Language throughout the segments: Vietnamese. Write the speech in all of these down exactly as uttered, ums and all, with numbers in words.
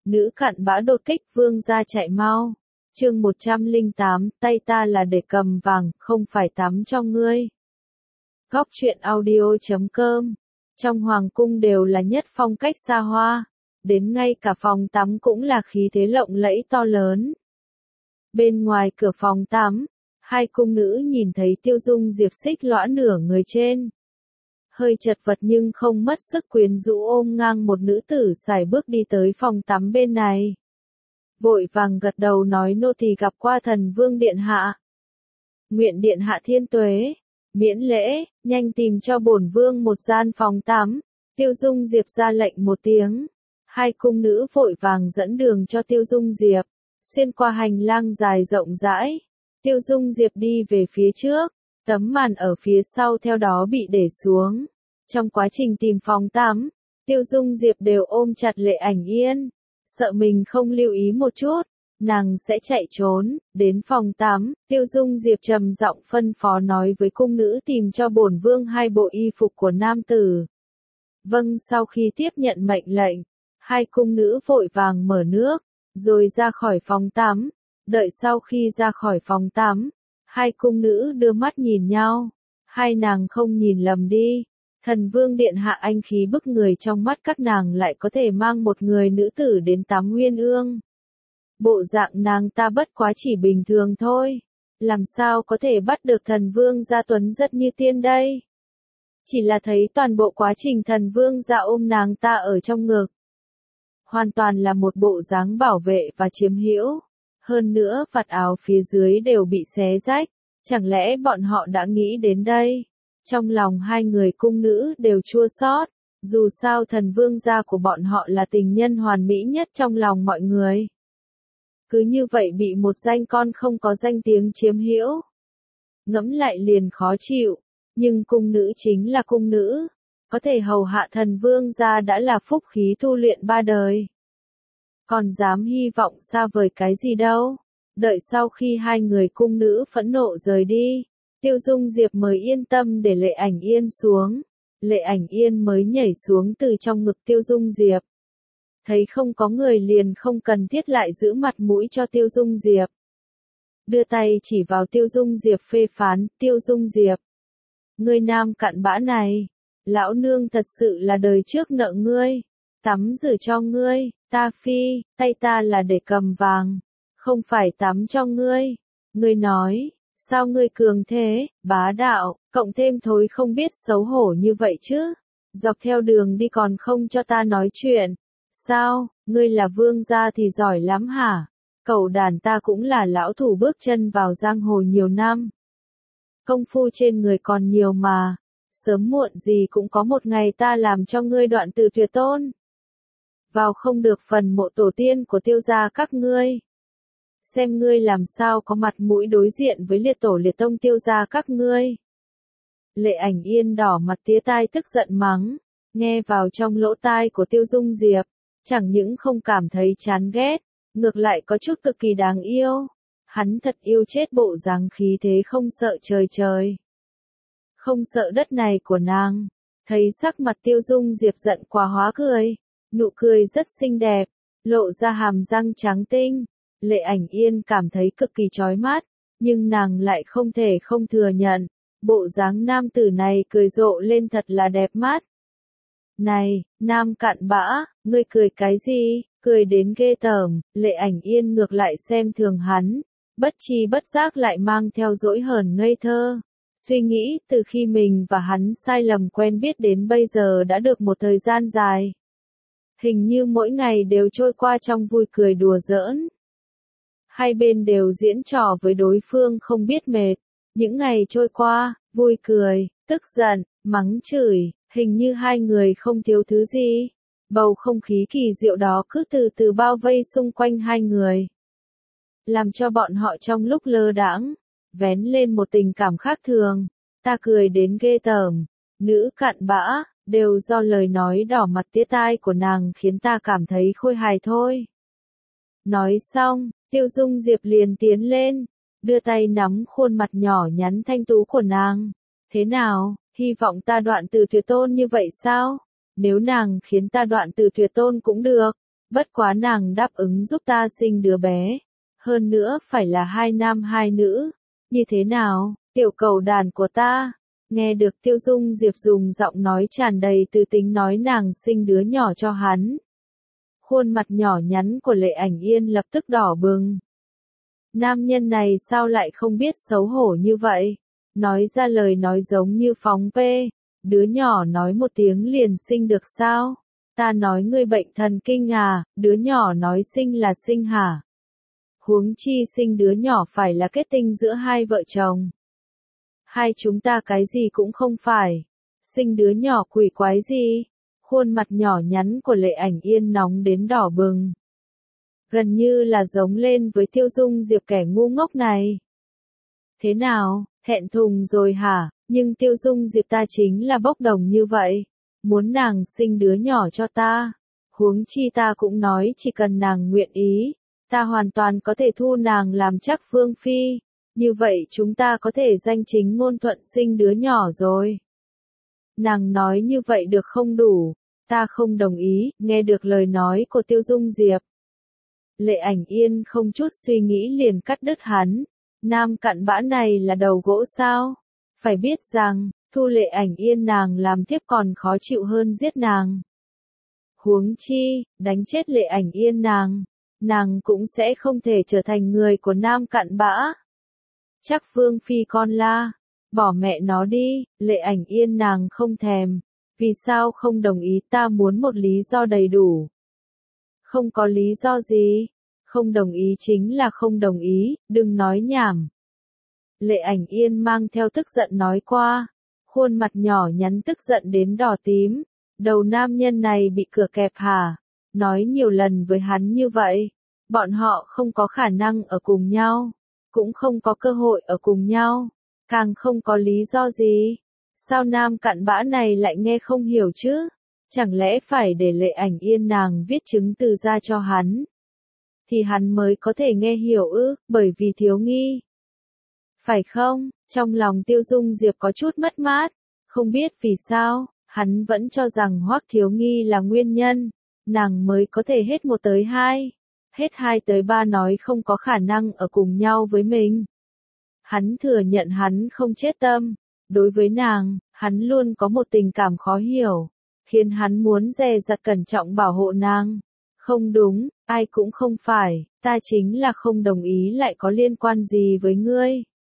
Nữ cặn bã đột kích vương gia chạy mau. Chương một trăm lẻ tám, tay ta là để cầm vàng, không phải tắm cho ngươi. Góc truyện audio chấm com. Trong hoàng cung đều là nhất phong cách xa hoa, đến ngay cả phòng tắm cũng là khí thế lộng lẫy to lớn. Bên ngoài cửa phòng tắm, hai cung nữ nhìn thấy Tiêu Dung Diệp xích lõa nửa người trên. Hơi chật vật nhưng không mất sức quyến rũ ôm ngang một nữ tử sải bước đi tới phòng tắm bên này. Vội vàng gật đầu nói nô tỳ gặp qua thần vương điện hạ. Nguyện điện hạ thiên tuế, miễn lễ, nhanh tìm cho bổn vương một gian phòng tắm. Tiêu Dung Diệp ra lệnh một tiếng. Hai cung nữ vội vàng dẫn đường cho Tiêu Dung Diệp, xuyên qua hành lang dài rộng rãi. Tiêu Dung Diệp đi về phía trước, tấm màn ở phía sau theo đó bị để xuống. Trong quá trình tìm phòng tắm, Tiêu Dung Diệp đều ôm chặt Lệ Ảnh Yên, sợ mình không lưu ý một chút, nàng sẽ chạy trốn. Đến phòng tắm, Tiêu Dung Diệp trầm giọng phân phó nói với cung nữ tìm cho bổn vương hai bộ y phục của nam tử. Vâng, sau khi tiếp nhận mệnh lệnh, hai cung nữ vội vàng mở nước, rồi ra khỏi phòng tắm. Đợi sau khi ra khỏi phòng tắm, hai cung nữ đưa mắt nhìn nhau. Hai nàng không nhìn lầm đi. Thần vương điện hạ anh khí bức người, trong mắt các nàng lại có thể mang một người nữ tử đến tắm nguyên ương. Bộ dạng nàng ta bất quá chỉ bình thường thôi. Làm sao có thể bắt được thần vương gia tuấn rất như tiên đây? Chỉ là thấy toàn bộ quá trình thần vương gia ôm nàng ta ở trong ngực. Hoàn toàn là một bộ dáng bảo vệ và chiếm hữu. Hơn nữa vạt áo phía dưới đều bị xé rách. Chẳng lẽ bọn họ đã nghĩ đến đây? Trong lòng hai người cung nữ đều chua xót. Dù sao thần vương gia của bọn họ là tình nhân hoàn mỹ nhất trong lòng mọi người. Cứ như vậy bị một danh con không có danh tiếng chiếm hữu. Ngẫm lại liền khó chịu. Nhưng cung nữ chính là cung nữ. Có thể hầu hạ thần vương gia đã là phúc khí tu luyện ba đời. Còn dám hy vọng xa vời cái gì đâu. Đợi sau khi hai người cung nữ phẫn nộ rời đi, Tiêu Dung Diệp mới yên tâm để Lệ Ảnh Yên xuống. Lệ Ảnh Yên mới nhảy xuống từ trong ngực Tiêu Dung Diệp. Thấy không có người liền không cần thiết lại giữ mặt mũi cho Tiêu Dung Diệp. Đưa tay chỉ vào Tiêu Dung Diệp phê phán, Tiêu Dung Diệp. Ngươi nam cặn bã này, lão nương thật sự là đời trước nợ ngươi, tắm rửa cho ngươi, ta phi, tay ta là để cầm vàng, không phải tắm cho ngươi. Ngươi nói, sao ngươi cường thế, bá đạo, cộng thêm thối không biết xấu hổ như vậy chứ? Dọc theo đường đi còn không cho ta nói chuyện. Sao, ngươi là vương gia thì giỏi lắm hả? Cậu đàn ta cũng là lão thủ bước chân vào giang hồ nhiều năm. Công phu trên người còn nhiều mà. Sớm muộn gì cũng có một ngày ta làm cho ngươi đoạn từ tuyệt tôn. Vào không được phần mộ tổ tiên của Tiêu gia các ngươi. Xem ngươi làm sao có mặt mũi đối diện với liệt tổ liệt tông Tiêu gia các ngươi. Lệ Ảnh Yên đỏ mặt tía tai tức giận mắng. Nghe vào trong lỗ tai của Tiêu Dung Diệp. Chẳng những không cảm thấy chán ghét, ngược lại có chút cực kỳ đáng yêu. Hắn thật yêu chết bộ dáng khí thế không sợ trời trời, không sợ đất này của nàng. Thấy sắc mặt Tiêu Dung Diệp giận quá hóa cười, nụ cười rất xinh đẹp, lộ ra hàm răng trắng tinh. Lệ Ảnh Yên cảm thấy cực kỳ chói mắt, nhưng nàng lại không thể không thừa nhận, bộ dáng nam tử này cười rộ lên thật là đẹp mắt. Này, nam cặn bã, ngươi cười cái gì, cười đến ghê tởm. Lệ Ảnh Yên ngược lại xem thường hắn, bất tri bất giác lại mang theo dỗi hờn ngây thơ. Suy nghĩ từ khi mình và hắn sai lầm quen biết đến bây giờ đã được một thời gian dài. Hình như mỗi ngày đều trôi qua trong vui cười đùa giỡn. Hai bên đều diễn trò với đối phương không biết mệt. Những ngày trôi qua, vui cười, tức giận, mắng chửi, hình như hai người không thiếu thứ gì. Bầu không khí kỳ diệu đó cứ từ từ bao vây xung quanh hai người. Làm cho bọn họ trong lúc lơ đãng vén lên một tình cảm khác thường. Ta cười đến ghê tởm, nữ cặn bã, đều do lời nói đỏ mặt tía tai của nàng khiến ta cảm thấy khôi hài thôi. Nói xong, Tiêu Dung Diệp liền tiến lên, đưa tay nắm khuôn mặt nhỏ nhắn thanh tú của nàng. Thế nào, hy vọng ta đoạn từ tuyệt tôn như vậy sao? Nếu nàng khiến ta đoạn từ tuyệt tôn cũng được, Bất quá nàng đáp ứng giúp ta sinh đứa bé. Hơn nữa phải là hai nam hai nữ. Như thế nào, tiểu cầu đàn của ta? Nghe được Tiêu Dung Diệp dùng giọng nói tràn đầy từ tính nói nàng sinh đứa nhỏ cho hắn. Khuôn mặt nhỏ nhắn của Lệ Ảnh Yên lập tức đỏ bừng. Nam nhân này sao lại không biết xấu hổ như vậy? Nói ra lời nói giống như phóng pê. Đứa nhỏ nói một tiếng liền sinh được sao? Ta nói ngươi bệnh thần kinh à, đứa nhỏ nói sinh là sinh hả? Huống chi sinh đứa nhỏ phải là kết tinh giữa hai vợ chồng. Hai chúng ta cái gì cũng không phải. Sinh đứa nhỏ quỷ quái gì? Khuôn mặt nhỏ nhắn của Lệ Ảnh Yên nóng đến đỏ bừng. Gần như là giống lên với Tiêu Dung Diệp kẻ ngu ngốc này. Thế nào, thẹn thùng rồi hả? Nhưng Tiêu Dung Diệp ta chính là bốc đồng như vậy. Muốn nàng sinh đứa nhỏ cho ta. Huống chi ta cũng nói chỉ cần nàng nguyện ý. Ta hoàn toàn có thể thu nàng làm chắc vương phi. Như vậy chúng ta có thể danh chính ngôn thuận sinh đứa nhỏ rồi. Nàng nói như vậy được không đủ. Ta không đồng ý, nghe được lời nói của Tiêu Dung Diệp. Lệ Ảnh Yên không chút suy nghĩ liền cắt đứt hắn. Nam cặn bã này là đầu gỗ sao? Phải biết rằng, thu Lệ Ảnh Yên nàng làm tiếp còn khó chịu hơn giết nàng. Huống chi, đánh chết Lệ Ảnh Yên nàng, nàng cũng sẽ không thể trở thành người của nam cặn bã. Chắc vương phi con la, bỏ mẹ nó đi, Lệ Ảnh Yên nàng không thèm. Vì sao không đồng ý, ta muốn một lý do đầy đủ. Không có lý do gì, không đồng ý chính là không đồng ý, đừng nói nhảm. Lệ Ảnh Yên mang theo tức giận nói qua, khuôn mặt nhỏ nhắn tức giận đến đỏ tím. Đầu nam nhân này bị cửa kẹp hả? Nói nhiều lần với hắn như vậy, bọn họ không có khả năng ở cùng nhau, cũng không có cơ hội ở cùng nhau, càng không có lý do gì. Sao nam cặn bã này lại nghe không hiểu chứ? Chẳng lẽ phải để Lệ Ảnh Yên nàng viết chứng từ ra cho hắn? Thì hắn mới có thể nghe hiểu ư, bởi vì thiếu nghi. Phải không? Trong lòng Tiêu Dung Diệp có chút mất mát, không biết vì sao, hắn vẫn cho rằng Hoắc Thiếu Nghi là nguyên nhân, nàng mới có thể hết một tới hai, hết hai tới ba nói không có khả năng ở cùng nhau với mình. Hắn thừa nhận hắn không chết tâm, đối với nàng, hắn luôn có một tình cảm khó hiểu, khiến hắn muốn dè dặt cẩn trọng bảo hộ nàng. Không đúng, ai cũng không phải, ta chính là không đồng ý lại có liên quan gì với ngươi.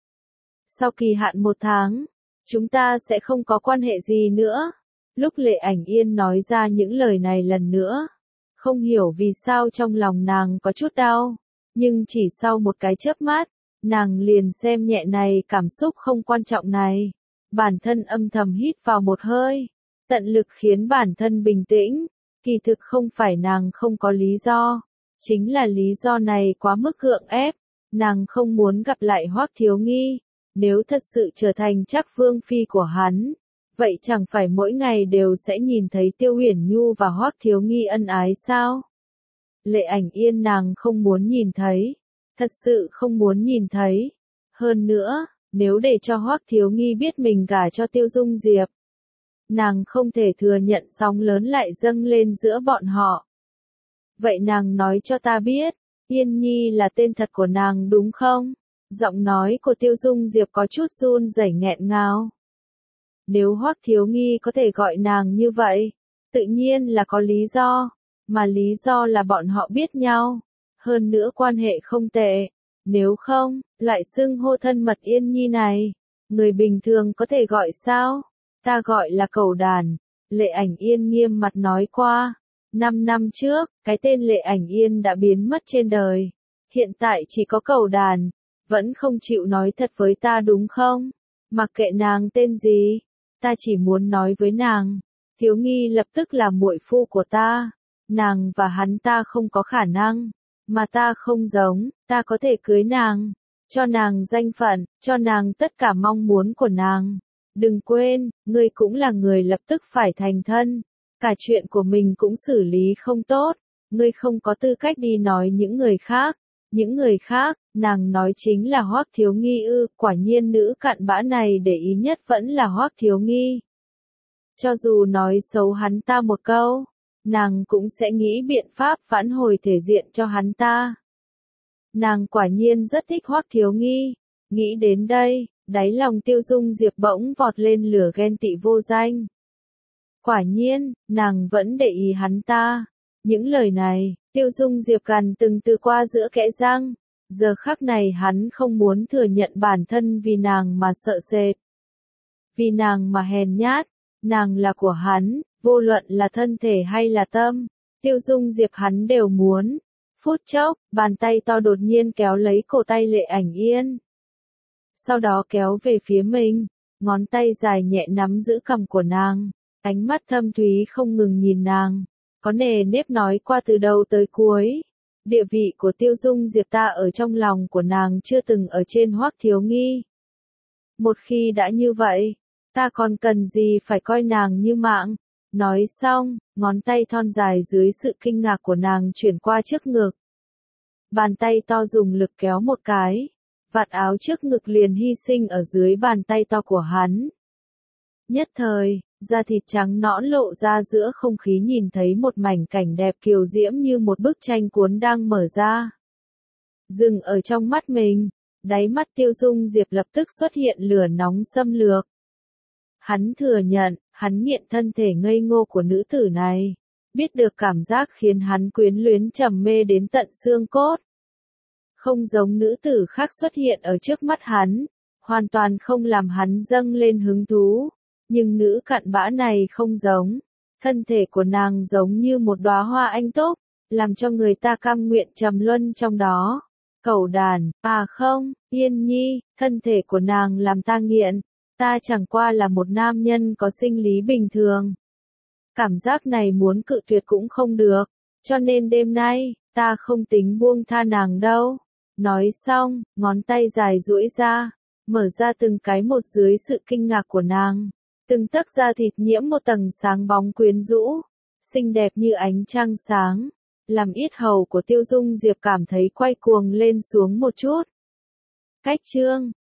Sau kỳ hạn một tháng, chúng ta sẽ không có quan hệ gì nữa. Lúc Lệ Ảnh Yên nói ra những lời này lần nữa, không hiểu vì sao trong lòng nàng có chút đau, nhưng chỉ sau một cái chớp mắt, nàng liền xem nhẹ này cảm xúc không quan trọng này. Bản thân âm thầm hít vào một hơi, tận lực khiến bản thân bình tĩnh, kỳ thực không phải nàng không có lý do, chính là lý do này quá mức gượng ép, nàng không muốn gặp lại Hoắc Thiếu Nghi, nếu thật sự trở thành chắc vương phi của hắn, vậy chẳng phải mỗi ngày đều sẽ nhìn thấy Tiêu Uyển Nhu và Hoắc Thiếu Nghi ân ái sao? Lệ Ảnh Yên nàng không muốn nhìn thấy, thật sự không muốn nhìn thấy. Hơn nữa, nếu để cho Hoắc Thiếu Nghi biết mình gả cho Tiêu Dung Diệp, nàng không thể thừa nhận sóng lớn lại dâng lên giữa bọn họ. Vậy nàng nói cho ta biết, Yên Nhi là tên thật của nàng đúng không? Giọng nói của Tiêu Dung Diệp có chút run rẩy nghẹn ngào. Nếu Hoắc Thiếu Nghi có thể gọi nàng như vậy, tự nhiên là có lý do, mà lý do là bọn họ biết nhau, hơn nữa quan hệ không tệ. Nếu không, loại xưng hô thân mật Yên Nhi này, người bình thường có thể gọi sao? Ta gọi là cẩu đàn, Lệ Ảnh Yên nghiêm mặt nói qua. Năm năm trước, cái tên Lệ Ảnh Yên đã biến mất trên đời. Hiện tại chỉ có cẩu đàn, vẫn không chịu nói thật với ta đúng không? Mặc kệ nàng tên gì, ta chỉ muốn nói với nàng, Thiếu Nghi lập tức là muội phu của ta. Nàng và hắn ta không có khả năng, mà ta không giống, ta có thể cưới nàng, cho nàng danh phận, cho nàng tất cả mong muốn của nàng. Đừng quên, ngươi cũng là người lập tức phải thành thân, cả chuyện của mình cũng xử lý không tốt, ngươi không có tư cách đi nói những người khác. Những người khác, nàng nói chính là Hoắc Thiếu Nghi ư, quả nhiên nữ cặn bã này để ý nhất vẫn là Hoắc Thiếu Nghi. Cho dù nói xấu hắn ta một câu, nàng cũng sẽ nghĩ biện pháp vãn hồi thể diện cho hắn ta. Nàng quả nhiên rất thích Hoắc Thiếu Nghi. Nghĩ đến đây, đáy lòng Tiêu Dung Diệp bỗng vọt lên lửa ghen tị vô danh. Quả nhiên, nàng vẫn để ý hắn ta. Những lời này, Tiêu Dung Diệp gằn từng từ qua giữa kẽ răng. Giờ khắc này hắn không muốn thừa nhận bản thân vì nàng mà sợ sệt. Vì nàng mà hèn nhát. Nàng là của hắn, vô luận là thân thể hay là tâm. Tiêu Dung Diệp hắn đều muốn. Phút chốc, bàn tay to đột nhiên kéo lấy cổ tay Lệ Ảnh Yên. Sau đó kéo về phía mình, ngón tay dài nhẹ nắm giữ cằm của nàng, ánh mắt thâm thúy không ngừng nhìn nàng, có nề nếp nói qua từ đầu tới cuối. Địa vị của Tiêu Dung Diệp ta ở trong lòng của nàng chưa từng ở trên Hoắc Thiếu Nghi. Một khi đã như vậy, ta còn cần gì phải coi nàng như mạng. Nói xong, ngón tay thon dài dưới sự kinh ngạc của nàng chuyển qua trước ngực. Bàn tay to dùng lực kéo một cái, vạt áo trước ngực liền hy sinh ở dưới bàn tay to của hắn. Nhất thời, da thịt trắng nõn lộ ra giữa không khí nhìn thấy một mảnh cảnh đẹp kiều diễm như một bức tranh cuốn đang mở ra. Dừng ở trong mắt mình, đáy mắt Tiêu Dung Diệp lập tức xuất hiện lửa nóng xâm lược. Hắn thừa nhận, hắn nghiện thân thể ngây ngô của nữ tử này, biết được cảm giác khiến hắn quyến luyến trầm mê đến tận xương cốt. Không giống nữ tử khác xuất hiện ở trước mắt hắn, hoàn toàn không làm hắn dâng lên hứng thú, nhưng nữ cặn bã này không giống, thân thể của nàng giống như một đóa hoa anh túc, làm cho người ta cam nguyện trầm luân trong đó. Cẩu đàn, à không, Yên Nhi, thân thể của nàng làm ta nghiện. Ta chẳng qua là một nam nhân có sinh lý bình thường. Cảm giác này muốn cự tuyệt cũng không được, cho nên đêm nay, ta không tính buông tha nàng đâu. Nói xong, ngón tay dài duỗi ra, mở ra từng cái một dưới sự kinh ngạc của nàng. Từng tấc da thịt nhiễm một tầng sáng bóng quyến rũ, xinh đẹp như ánh trăng sáng, làm yết hầu của Tiêu Dung Diệp cảm thấy quay cuồng lên xuống một chút. Cách chương